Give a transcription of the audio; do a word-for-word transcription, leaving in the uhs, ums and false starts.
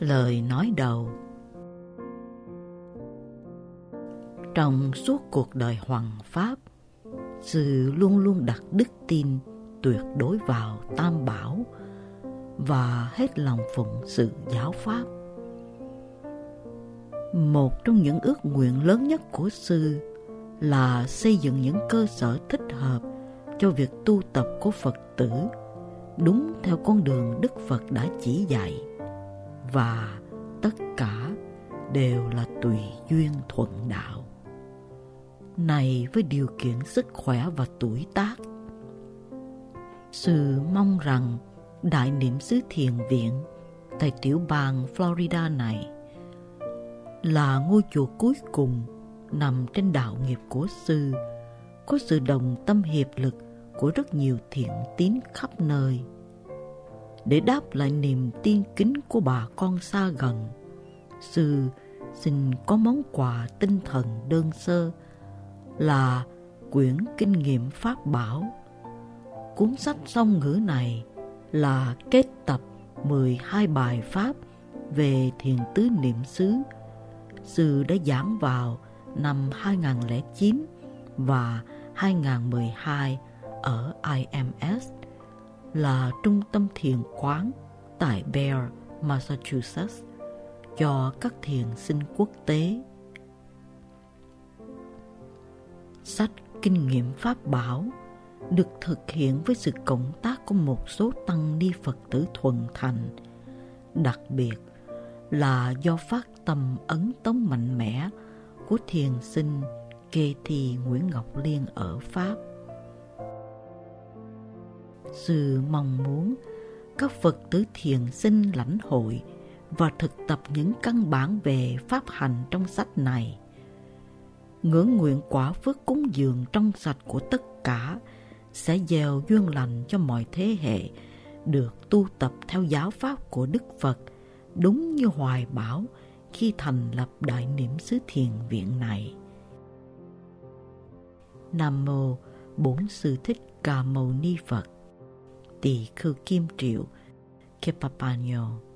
Lời nói đầu. Trong suốt cuộc đời hoằng pháp, Sư luôn luôn đặt đức tin tuyệt đối vào Tam Bảo và hết lòng phụng sự giáo pháp. Một trong những ước nguyện lớn nhất của Sư là xây dựng những cơ sở thích hợp cho việc tu tập của Phật tử đúng theo con đường Đức Phật đã chỉ dạy, và tất cả đều là tùy duyên thuận đạo. Này với điều kiện sức khỏe và tuổi tác, Sư mong rằng Đại Niệm xứ Thiền Viện tại tiểu bang Florida này là ngôi chùa cuối cùng nằm trên đạo nghiệp của Sư, có sự đồng tâm hiệp lực của rất nhiều thiện tín khắp nơi. Để đáp lại niềm tin kính của bà con xa gần, Sư xin có món quà tinh thần đơn sơ là quyển Kinh nghiệm Pháp Bảo. Cuốn sách song ngữ này là kết tập mười hai bài Pháp về thiền tứ niệm xứ. Sư đã giảng vào năm hai nghìn không trăm lẻ chín và hai nghìn không trăm mười hai ở I M S, là trung tâm thiền quán tại Bear, Massachusetts, cho các thiền sinh quốc tế. Sách Kinh nghiệm Pháp Bảo được thực hiện với sự cộng tác của một số tăng ni Phật tử thuần thành, đặc biệt là do phát tâm ấn tống mạnh mẽ của thiền sinh Kê Thi Nguyễn Ngọc Liên ở Pháp. Sư mong muốn các Phật tử thiền sinh lãnh hội và thực tập những căn bản về pháp hành trong sách này. Ngưỡng nguyện quả phước cúng dường trong sạch của tất cả sẽ gieo duyên lành cho mọi thế hệ được tu tập theo giáo pháp của Đức Phật, đúng như hoài bão khi thành lập Đại Niệm xứ Thiền Viện này. Nam mô Bổn Sư Thích Ca Mâu Ni Phật. Tỳ Khưu Kim Triệu, Kepapanyo.